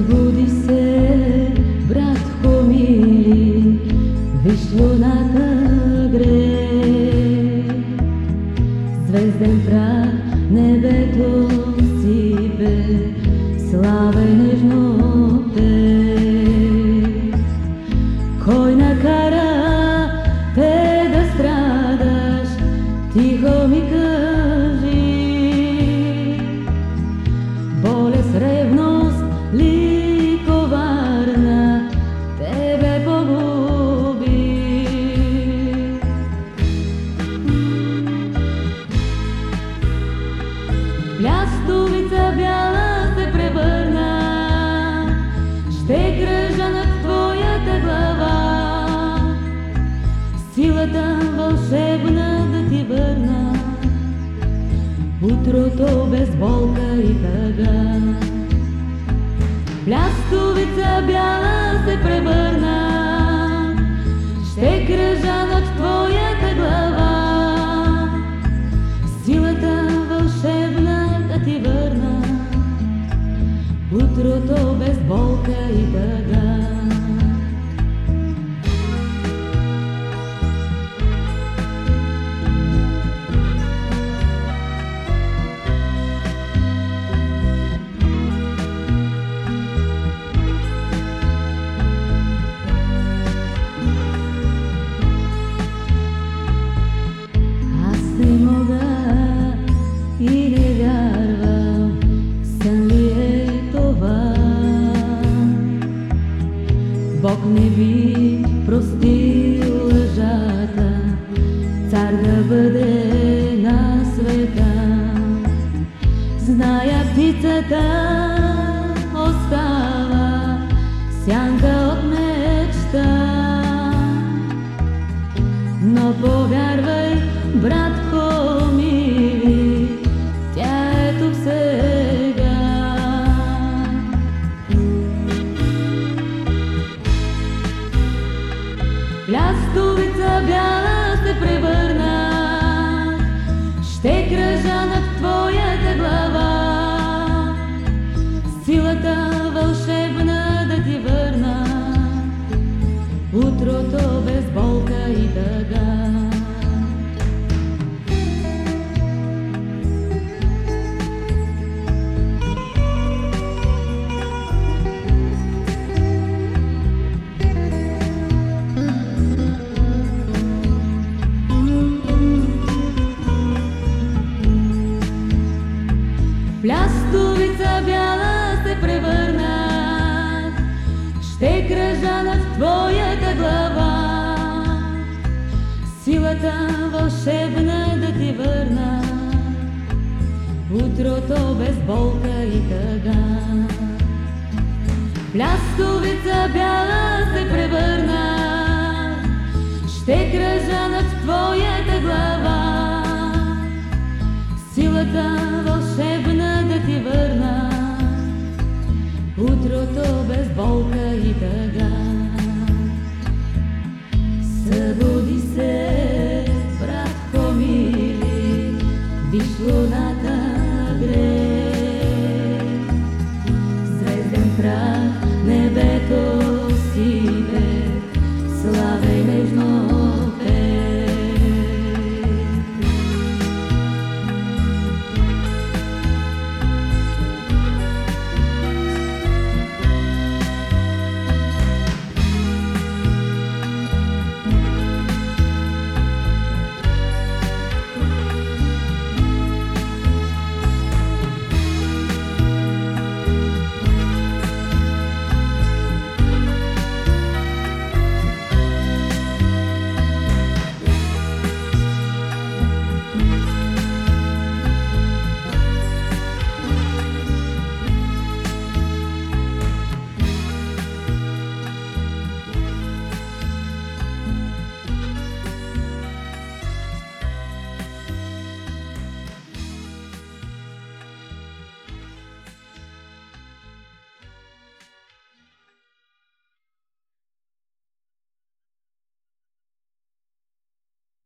Събуди се, братко мили, виж луната грее. Звезден прах небето сипе, слава и нежно пее. Кой накара те да страдаш, тихо ми кажи. Болест, ревност ли коварна тебе погуби? Лястовица бяла се превърна, ще кръжа над твоята глава. Силата вълшебна да ти върна утрото без болка и тъга. Лястовица бяла се превърна, ще кръжа над твоята глава. Силата вълшебна да ти върна утрото без болка и тъга. Не мога и не вярвам, сън ли е това? Бог не би простил лъжата, цар да бъде на света. Зная, птицата остава сянка от мечта, но повярвай, братко мили, тя е тук сега. Лястовица бяла се превърна, ще кръжа над твоята глава. Силата вълшебна да ти върна утрото без болка и тъга. Лястовица бяла се превърна, ще кръжа над твоята глава. Силата вълшебна да ти върна утрото без болка и тъга. Лястовица бяла се превърна, ще кръжа над твоята глава. Силата вълшебна да ти върна утрото без болка и тъга. Събуди се, братко мили, виж луната грее. Звезден прах небето си